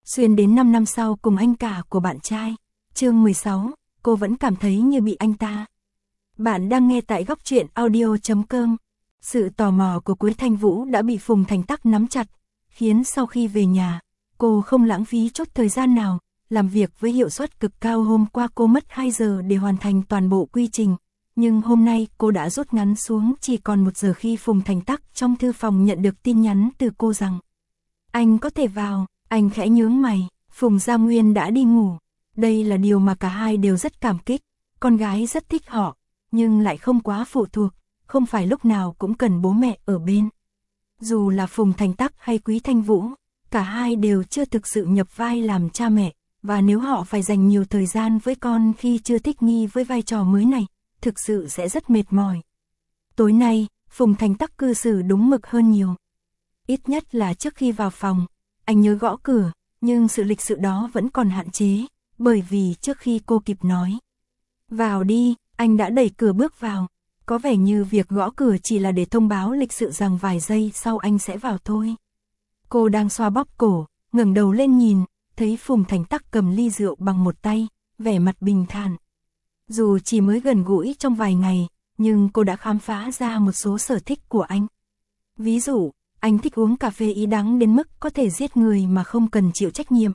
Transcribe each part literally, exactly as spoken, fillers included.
Xuyên đến năm năm sau cùng anh cả của bạn trai. Chương mười sáu, cô vẫn cảm thấy như bị anh ta. Bạn đang nghe tại góc truyện audio chấm com. Sự tò mò của Quý Thanh Vũ đã bị Phùng Thành Tắc nắm chặt, khiến sau khi về nhà, cô không lãng phí chút thời gian nào, làm việc với hiệu suất cực cao. Hôm qua cô mất hai giờ để hoàn thành toàn bộ quy trình, nhưng hôm nay cô đã rút ngắn xuống chỉ còn một giờ khi Phùng Thành Tắc trong thư phòng nhận được tin nhắn từ cô rằng anh có thể vào. Anh khẽ nhướng mày, Phùng Gia Nguyên đã đi ngủ. Đây là điều mà cả hai đều rất cảm kích, con gái rất thích họ, nhưng lại không quá phụ thuộc, không phải lúc nào cũng cần bố mẹ ở bên. Dù là Phùng Thành Tắc hay Quý Thanh Vũ, cả hai đều chưa thực sự nhập vai làm cha mẹ, và nếu họ phải dành nhiều thời gian với con khi chưa thích nghi với vai trò mới này, thực sự sẽ rất mệt mỏi. Tối nay, Phùng Thành Tắc cư xử đúng mực hơn nhiều. Ít nhất là trước khi vào phòng, anh nhớ gõ cửa, nhưng sự lịch sự đó vẫn còn hạn chế, bởi vì trước khi cô kịp nói vào đi, anh đã đẩy cửa bước vào. Có vẻ như việc gõ cửa chỉ là để thông báo lịch sự rằng vài giây sau anh sẽ vào thôi. Cô đang xoa bóp cổ, ngẩng đầu lên nhìn, thấy Phùng Thành Tắc cầm ly rượu bằng một tay, vẻ mặt bình thản. Dù chỉ mới gần gũi trong vài ngày, nhưng cô đã khám phá ra một số sở thích của anh. Ví dụ, anh thích uống cà phê ý đắng đến mức có thể giết người mà không cần chịu trách nhiệm.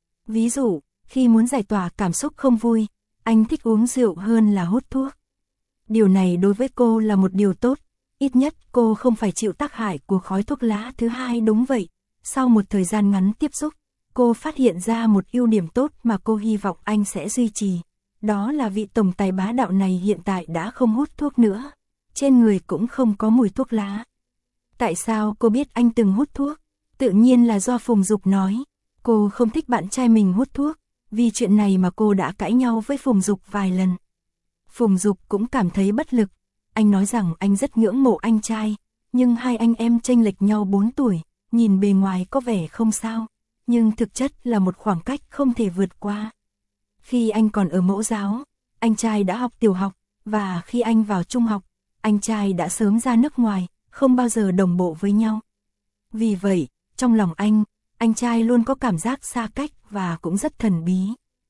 Ví dụ, khi muốn giải tỏa cảm xúc không vui, anh thích uống rượu hơn là hút thuốc. Điều này đối với cô là một điều tốt, ít nhất cô không phải chịu tác hại của khói thuốc lá thứ hai. Đúng vậy, sau một thời gian ngắn tiếp xúc, cô phát hiện ra một ưu điểm tốt mà cô hy vọng anh sẽ duy trì. Đó là vị tổng tài bá đạo này hiện tại đã không hút thuốc nữa, trên người cũng không có mùi thuốc lá. Tại sao cô biết anh từng hút thuốc? Tự nhiên là do Phùng Dục nói. Cô không thích bạn trai mình hút thuốc, vì chuyện này mà cô đã cãi nhau với Phùng Dục vài lần. Phùng Dục cũng cảm thấy bất lực. Anh nói rằng anh rất ngưỡng mộ anh trai, nhưng hai anh em chênh lệch nhau bốn tuổi, nhìn bề ngoài có vẻ không sao, nhưng thực chất là một khoảng cách không thể vượt qua. Khi anh còn ở mẫu giáo, anh trai đã học tiểu học, và khi anh vào trung học, anh trai đã sớm ra nước ngoài, không bao giờ đồng bộ với nhau. Vì vậy, trong lòng anh, anh trai luôn có cảm giác xa cách và cũng rất thần bí.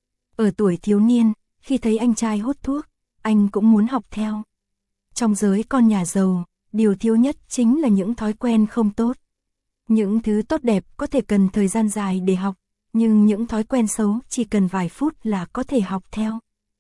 Ở tuổi thiếu niên, khi thấy anh trai hút thuốc, anh cũng muốn học theo. Trong giới con nhà giàu, điều thiếu nhất chính là những thói quen không tốt. Những thứ tốt đẹp có thể cần thời gian dài để học, nhưng những thói quen xấu chỉ cần vài phút là có thể học theo.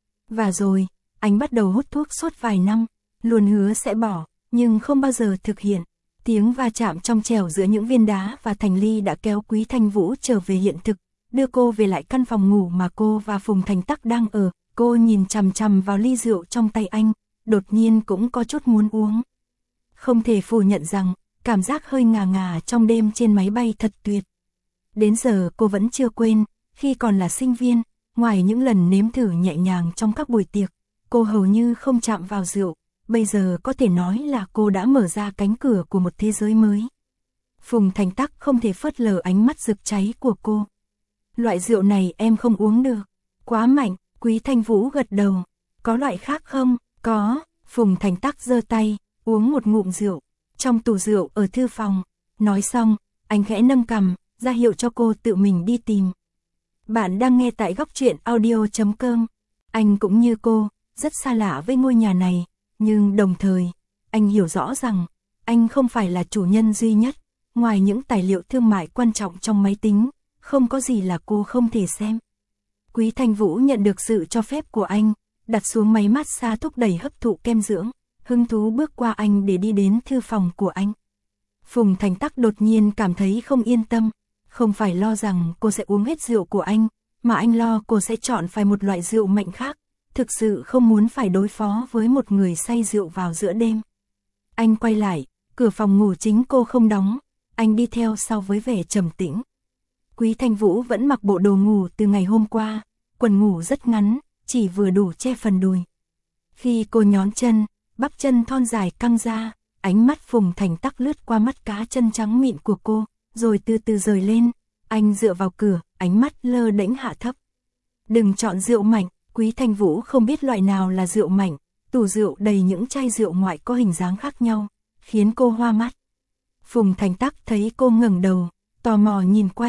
Và rồi, anh bắt đầu hút thuốc suốt vài năm, luôn hứa sẽ bỏ, nhưng không bao giờ thực hiện. Tiếng va chạm trong trẻo giữa những viên đá và thành ly đã kéo Quý Thanh Vũ trở về hiện thực, đưa cô về lại căn phòng ngủ mà cô và Phùng Thành Tắc đang ở. Cô nhìn chằm chằm vào ly rượu trong tay anh, đột nhiên cũng có chút muốn uống. Không thể phủ nhận rằng, cảm giác hơi ngà ngà trong đêm trên máy bay thật tuyệt. Đến giờ cô vẫn chưa quên, khi còn là sinh viên, ngoài những lần nếm thử nhẹ nhàng trong các buổi tiệc, cô hầu như không chạm vào rượu. Bây giờ có thể nói là cô đã mở ra cánh cửa của một thế giới mới. Phùng Thành Tắc không thể phớt lờ ánh mắt rực cháy của cô. Loại rượu này em không uống được, quá mạnh. Quý Thanh Vũ gật đầu. Có loại khác không? Có. Phùng Thành Tắc giơ tay, uống một ngụm rượu. Trong tủ rượu ở thư phòng. Nói xong, anh khẽ nâng cằm, ra hiệu cho cô tự mình đi tìm. Bạn đang nghe tại góc truyện audio chấm com. Anh cũng như cô, rất xa lạ với ngôi nhà này. Nhưng đồng thời, anh hiểu rõ rằng, anh không phải là chủ nhân duy nhất. Ngoài những tài liệu thương mại quan trọng trong máy tính, không có gì là cô không thể xem. Quý Thanh Vũ nhận được sự cho phép của anh, đặt xuống máy massage thúc đẩy hấp thụ kem dưỡng, hứng thú bước qua anh để đi đến thư phòng của anh. Phùng Thành Tắc đột nhiên cảm thấy không yên tâm, không phải lo rằng cô sẽ uống hết rượu của anh, mà anh lo cô sẽ chọn phải một loại rượu mạnh khác, thực sự không muốn phải đối phó với một người say rượu vào giữa đêm. Anh quay lại, cửa phòng ngủ chính cô không đóng, anh đi theo sau với vẻ trầm tĩnh. Quý Thanh Vũ vẫn mặc bộ đồ ngủ từ ngày hôm qua, quần ngủ rất ngắn, chỉ vừa đủ che phần đùi. Khi cô nhón chân, bắp chân thon dài căng ra, ánh mắt Phùng Thành Tắc lướt qua mắt cá chân trắng mịn của cô, rồi từ từ rời lên. Anh dựa vào cửa, ánh mắt lơ đễnh hạ thấp. Đừng chọn rượu mạnh. Quý Thanh Vũ không biết loại nào là rượu mạnh, tủ rượu đầy những chai rượu ngoại có hình dáng khác nhau, khiến cô hoa mắt. Phùng Thành Tắc thấy cô ngẩng đầu, tò mò nhìn quanh,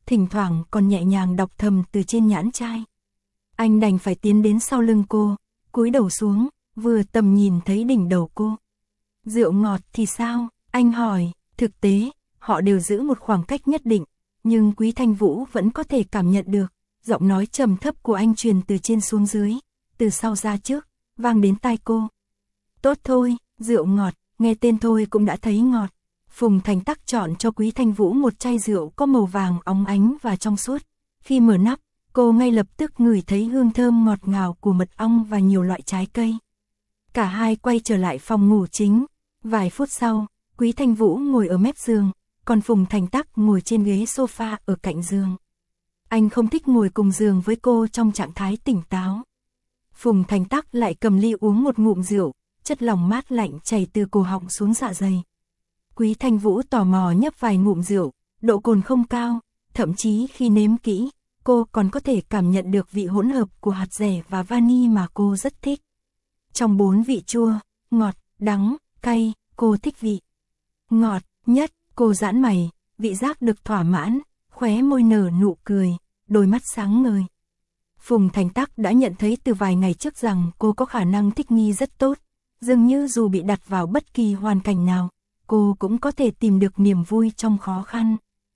thỉnh thoảng còn nhẹ nhàng đọc thầm từ trên nhãn chai. Anh đành phải tiến đến sau lưng cô, cúi đầu xuống, vừa tầm nhìn thấy đỉnh đầu cô. Rượu ngọt thì sao? Anh hỏi. Thực tế, họ đều giữ một khoảng cách nhất định, nhưng Quý Thanh Vũ vẫn có thể cảm nhận được. Giọng nói trầm thấp của anh truyền từ trên xuống dưới, từ sau ra trước, vang đến tai cô. Tốt thôi, rượu ngọt, nghe tên thôi cũng đã thấy ngọt. Phùng Thành Tắc chọn cho Quý Thanh Vũ một chai rượu có màu vàng óng ánh và trong suốt. Khi mở nắp, cô ngay lập tức ngửi thấy hương thơm ngọt ngào của mật ong và nhiều loại trái cây. Cả hai quay trở lại phòng ngủ chính. Vài phút sau, Quý Thanh Vũ ngồi ở mép giường, còn Phùng Thành Tắc ngồi trên ghế sofa ở cạnh giường. Anh không thích ngồi cùng giường với cô trong trạng thái tỉnh táo. Phùng Thành Tắc lại cầm ly uống một ngụm rượu, chất lỏng mát lạnh chảy từ cổ họng xuống dạ dày. Quý Thanh Vũ tò mò nhấp vài ngụm rượu, độ cồn không cao, thậm chí khi nếm kỹ, cô còn có thể cảm nhận được vị hỗn hợp của hạt dẻ và vani mà cô rất thích. Trong bốn vị chua, ngọt, đắng, cay, cô thích vị ngọt nhất. Cô giãn mày, vị giác được thỏa mãn, khóe môi nở nụ cười, đôi mắt sáng ngời. Phùng Thành Tắc đã nhận thấy từ vài ngày trước rằng cô có khả năng thích nghi rất tốt, dường như dù bị đặt vào bất kỳ hoàn cảnh nào, cô cũng có thể tìm được niềm vui trong khó khăn.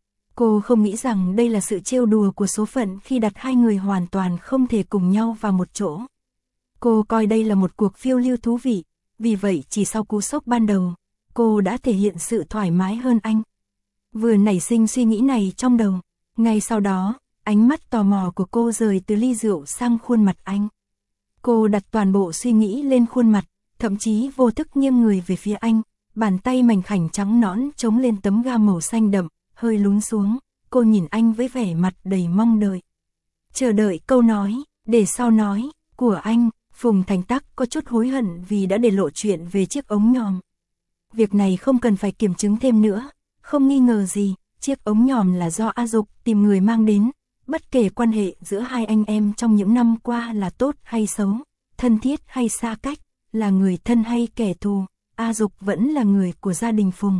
Cô không nghĩ rằng đây là sự trêu đùa của số phận khi đặt hai người hoàn toàn không thể cùng nhau vào một chỗ. Cô coi đây là một cuộc phiêu lưu thú vị, vì vậy chỉ sau cú sốc ban đầu, cô đã thể hiện sự thoải mái hơn anh. Vừa nảy sinh suy nghĩ này trong đầu, ngay sau đó, ánh mắt tò mò của cô rời từ ly rượu sang khuôn mặt anh. Cô đặt toàn bộ suy nghĩ lên khuôn mặt, thậm chí vô thức nghiêng người về phía anh, bàn tay mảnh khảnh trắng nõn chống lên tấm ga màu xanh đậm, hơi lún xuống, cô nhìn anh với vẻ mặt đầy mong đợi. Chờ đợi câu nói, để sau nói, của anh. Phùng Thành Tắc có chút hối hận vì đã để lộ chuyện về chiếc ống nhòm. Việc này không cần phải kiểm chứng thêm nữa, không nghi ngờ gì, chiếc ống nhòm là do A Dục tìm người mang đến, bất kể quan hệ giữa hai anh em trong những năm qua là tốt hay xấu, thân thiết hay xa cách, là người thân hay kẻ thù, A Dục vẫn là người của gia đình Phùng.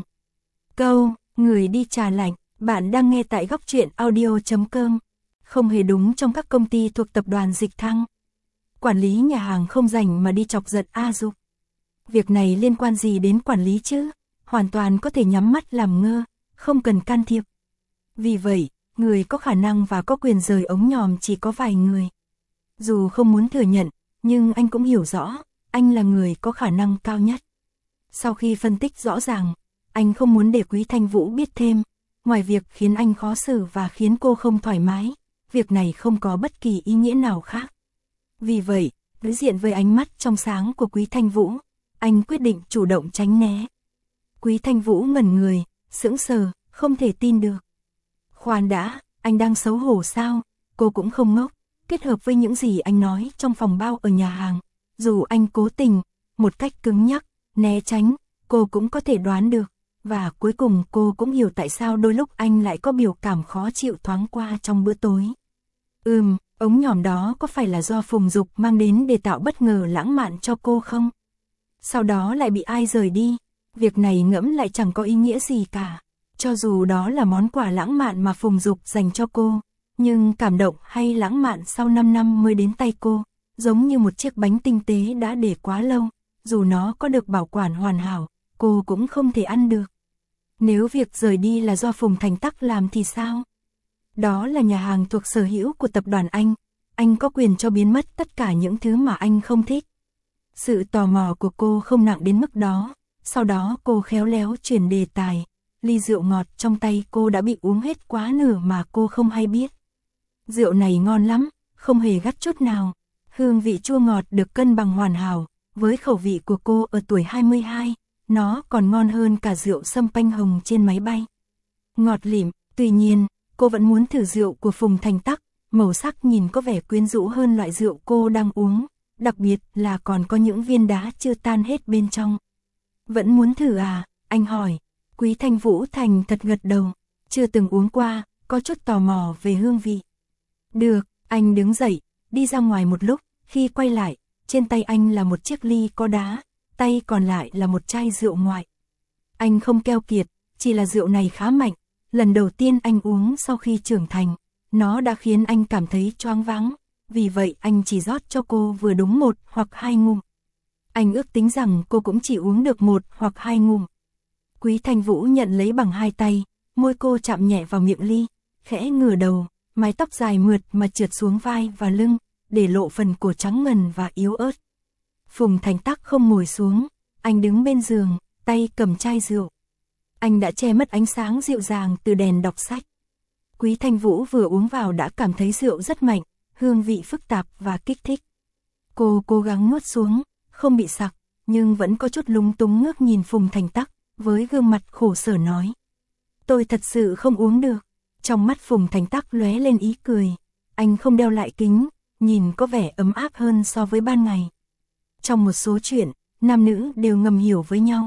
Câu, người đi trà lạnh, bạn đang nghe tại góc truyện audio chấm com, không hề đúng trong các công ty thuộc tập đoàn Dịch Thăng. Quản lý nhà hàng không rảnh mà đi chọc giận A Dục. Việc này liên quan gì đến quản lý chứ? Hoàn toàn có thể nhắm mắt làm ngơ, không cần can thiệp. Vì vậy, người có khả năng và có quyền rời ống nhòm chỉ có vài người. Dù không muốn thừa nhận, nhưng anh cũng hiểu rõ, anh là người có khả năng cao nhất. Sau khi phân tích rõ ràng, anh không muốn để Quý Thanh Vũ biết thêm, ngoài việc khiến anh khó xử và khiến cô không thoải mái, việc này không có bất kỳ ý nghĩa nào khác. Vì vậy, đối diện với ánh mắt trong sáng của Quý Thanh Vũ, anh quyết định chủ động tránh né. Quý Thanh Vũ ngẩn người, sững sờ, không thể tin được. Khoan đã, anh đang xấu hổ sao? Cô cũng không ngốc, kết hợp với những gì anh nói trong phòng bao ở nhà hàng. Dù anh cố tình, một cách cứng nhắc, né tránh, cô cũng có thể đoán được. Và cuối cùng cô cũng hiểu tại sao đôi lúc anh lại có biểu cảm khó chịu thoáng qua trong bữa tối. Ừm, ống nhòm đó có phải là do Phùng Dục mang đến để tạo bất ngờ lãng mạn cho cô không? Sau đó lại bị ai rời đi, việc này ngẫm lại chẳng có ý nghĩa gì cả. Cho dù đó là món quà lãng mạn mà Phùng Dục dành cho cô, nhưng cảm động hay lãng mạn sau năm năm mới đến tay cô, giống như một chiếc bánh tinh tế đã để quá lâu, dù nó có được bảo quản hoàn hảo, cô cũng không thể ăn được. Nếu việc rời đi là do Phùng Thành Tắc làm thì sao? Đó là nhà hàng thuộc sở hữu của tập đoàn anh, anh có quyền cho biến mất tất cả những thứ mà anh không thích. Sự tò mò của cô không nặng đến mức đó, sau đó cô khéo léo chuyển đề tài, ly rượu ngọt trong tay cô đã bị uống hết quá nửa mà cô không hay biết. Rượu này ngon lắm, không hề gắt chút nào, hương vị chua ngọt được cân bằng hoàn hảo, với khẩu vị của cô ở tuổi hai mươi hai, nó còn ngon hơn cả rượu sâm panh hồng trên máy bay. Ngọt lịm, tuy nhiên, cô vẫn muốn thử rượu của Phùng Thành Tắc, màu sắc nhìn có vẻ quyến rũ hơn loại rượu cô đang uống, đặc biệt là còn có những viên đá chưa tan hết bên trong. Vẫn muốn thử à? Anh hỏi. Quý Thanh Vũ thành thật gật đầu, chưa từng uống qua, có chút tò mò về hương vị. Được, anh đứng dậy, đi ra ngoài một lúc, khi quay lại, trên tay anh là một chiếc ly có đá, tay còn lại là một chai rượu ngoại. Anh không keo kiệt, chỉ là rượu này khá mạnh, lần đầu tiên anh uống sau khi trưởng thành, nó đã khiến anh cảm thấy choáng váng, vì vậy anh chỉ rót cho cô vừa đúng một hoặc hai ngụm. Anh ước tính rằng cô cũng chỉ uống được một hoặc hai ngụm. Quý Thanh Vũ nhận lấy bằng hai tay, môi cô chạm nhẹ vào miệng ly, khẽ ngửa đầu, mái tóc dài mượt mà trượt xuống vai và lưng, để lộ phần cổ trắng ngần và yếu ớt. Phùng Thành Tắc không ngồi xuống, anh đứng bên giường, tay cầm chai rượu. Anh đã che mất ánh sáng dịu dàng từ đèn đọc sách. Quý Thanh Vũ vừa uống vào đã cảm thấy rượu rất mạnh, hương vị phức tạp và kích thích. Cô cố gắng nuốt xuống, không bị sặc, nhưng vẫn có chút lúng túng ngước nhìn Phùng Thành Tắc, với gương mặt khổ sở nói. Tôi thật sự không uống được. Trong mắt Phùng Thành Tắc lóe lên ý cười. Anh không đeo lại kính, nhìn có vẻ ấm áp hơn so với ban ngày. Trong một số chuyện, nam nữ đều ngầm hiểu với nhau.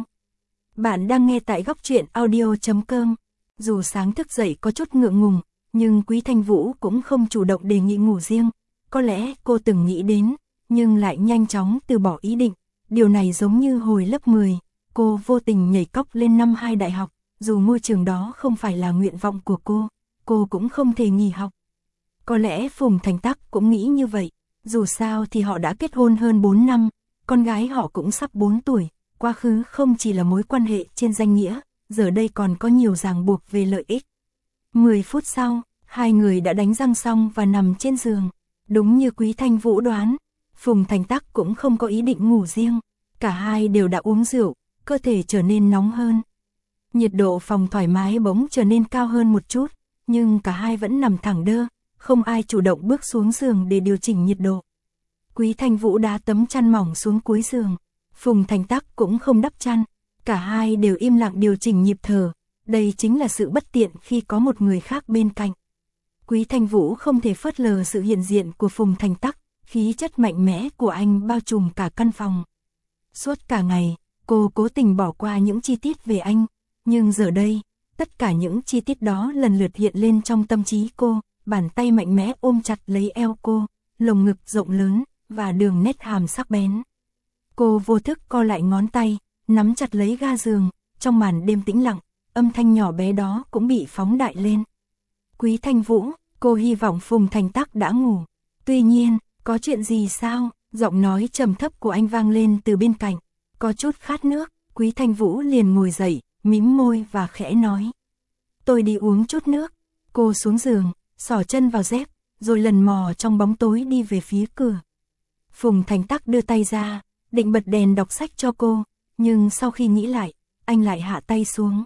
Bạn đang nghe tại góc truyện audio chấm com. Dù sáng thức dậy có chút ngượng ngùng, nhưng Quý Thanh Vũ cũng không chủ động đề nghị ngủ riêng. Có lẽ cô từng nghĩ đến, nhưng lại nhanh chóng từ bỏ ý định. Điều này giống như hồi lớp mười, cô vô tình nhảy cóc lên năm hai đại học. Dù ngôi trường đó không phải là nguyện vọng của cô, cô cũng không thể nghỉ học. Có lẽ Phùng Thành Tắc cũng nghĩ như vậy. Dù sao thì họ đã kết hôn hơn bốn năm, con gái họ cũng sắp bốn tuổi. Quá khứ không chỉ là mối quan hệ trên danh nghĩa, giờ đây còn có nhiều ràng buộc về lợi ích. mười phút sau, hai người đã đánh răng xong và nằm trên giường. Đúng như Quý Thanh Vũ đoán, Phùng Thành Tắc cũng không có ý định ngủ riêng. Cả hai đều đã uống rượu, cơ thể trở nên nóng hơn. Nhiệt độ phòng thoải mái bỗng trở nên cao hơn một chút, nhưng cả hai vẫn nằm thẳng đơ, không ai chủ động bước xuống giường để điều chỉnh nhiệt độ. Quý Thanh Vũ đá tấm chăn mỏng xuống cuối giường, Phùng Thành Tắc cũng không đắp chăn, cả hai đều im lặng điều chỉnh nhịp thở, đây chính là sự bất tiện khi có một người khác bên cạnh. Quý Thanh Vũ không thể phớt lờ sự hiện diện của Phùng Thành Tắc, khí chất mạnh mẽ của anh bao trùm cả căn phòng. Suốt cả ngày, cô cố tình bỏ qua những chi tiết về anh, nhưng giờ đây, tất cả những chi tiết đó lần lượt hiện lên trong tâm trí cô, bàn tay mạnh mẽ ôm chặt lấy eo cô, lồng ngực rộng lớn, và đường nét hàm sắc bén. Cô vô thức co lại ngón tay, nắm chặt lấy ga giường, trong màn đêm tĩnh lặng, âm thanh nhỏ bé đó cũng bị phóng đại lên. Quý Thanh Vũ, cô hy vọng Phùng Thành Tắc đã ngủ. Tuy nhiên, có chuyện gì sao? Giọng nói trầm thấp của anh vang lên từ bên cạnh. Có chút khát nước, Quý Thanh Vũ liền ngồi dậy, mím môi và khẽ nói. Tôi đi uống chút nước. Cô xuống giường, xỏ chân vào dép, rồi lần mò trong bóng tối đi về phía cửa. Phùng Thành Tắc đưa tay ra, định bật đèn đọc sách cho cô, nhưng sau khi nghĩ lại, anh lại hạ tay xuống.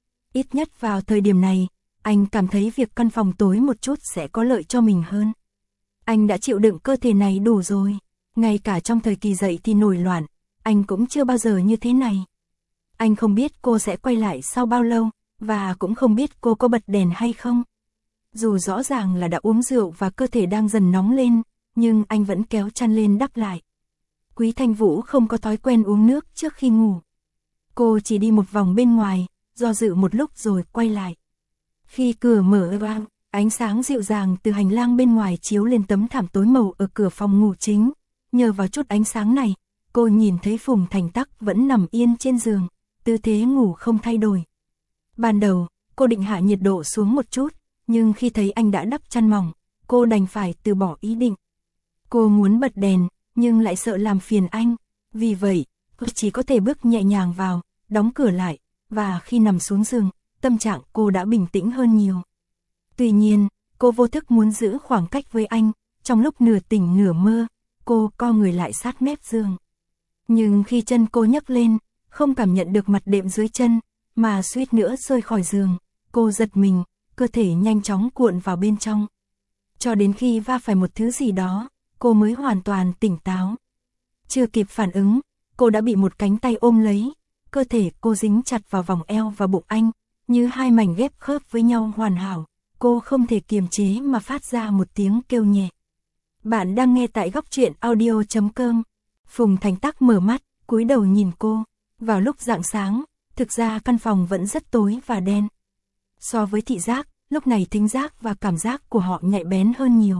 Ít nhất vào thời điểm này, anh cảm thấy việc căn phòng tối một chút sẽ có lợi cho mình hơn. Anh đã chịu đựng cơ thể này đủ rồi, ngay cả trong thời kỳ dậy thì nổi loạn, anh cũng chưa bao giờ như thế này. Anh không biết cô sẽ quay lại sau bao lâu, và cũng không biết cô có bật đèn hay không. Dù rõ ràng là đã uống rượu và cơ thể đang dần nóng lên, nhưng anh vẫn kéo chăn lên đắp lại. Quý Thanh Vũ không có thói quen uống nước trước khi ngủ. Cô chỉ đi một vòng bên ngoài, do dự một lúc rồi quay lại. Khi cửa mở ra, ánh sáng dịu dàng từ hành lang bên ngoài chiếu lên tấm thảm tối màu ở cửa phòng ngủ chính. Nhờ vào chút ánh sáng này, cô nhìn thấy Phùng Thành Tắc vẫn nằm yên trên giường, tư thế ngủ không thay đổi. Ban đầu, cô định hạ nhiệt độ xuống một chút, nhưng khi thấy anh đã đắp chăn mỏng, cô đành phải từ bỏ ý định. Cô muốn bật đèn, nhưng lại sợ làm phiền anh, vì vậy, cô chỉ có thể bước nhẹ nhàng vào, đóng cửa lại, và khi nằm xuống giường, tâm trạng cô đã bình tĩnh hơn nhiều. Tuy nhiên, cô vô thức muốn giữ khoảng cách với anh, trong lúc nửa tỉnh nửa mơ, cô co người lại sát mép giường. Nhưng khi chân cô nhấc lên, không cảm nhận được mặt đệm dưới chân, mà suýt nữa rơi khỏi giường, cô giật mình, cơ thể nhanh chóng cuộn vào bên trong. Cho đến khi va phải một thứ gì đó, cô mới hoàn toàn tỉnh táo. Chưa kịp phản ứng, cô đã bị một cánh tay ôm lấy, cơ thể cô dính chặt vào vòng eo và bụng anh, như hai mảnh ghép khớp với nhau hoàn hảo, cô không thể kiềm chế mà phát ra một tiếng kêu nhẹ. Bạn đang nghe tại góc truyện audio chấm com. Phùng Thành Tắc mở mắt, cúi đầu nhìn cô. Vào lúc rạng sáng, thực ra căn phòng vẫn rất tối và đen. So với thị giác, lúc này thính giác và cảm giác của họ nhạy bén hơn nhiều.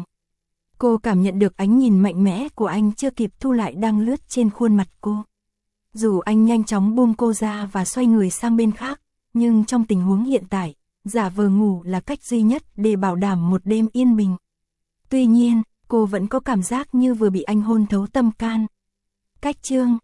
Cô cảm nhận được ánh nhìn mạnh mẽ của anh chưa kịp thu lại đang lướt trên khuôn mặt cô. Dù anh nhanh chóng buông cô ra và xoay người sang bên khác, nhưng trong tình huống hiện tại, giả vờ ngủ là cách duy nhất để bảo đảm một đêm yên bình. Tuy nhiên, cô vẫn có cảm giác như vừa bị anh hôn thấu tâm can. Cách chương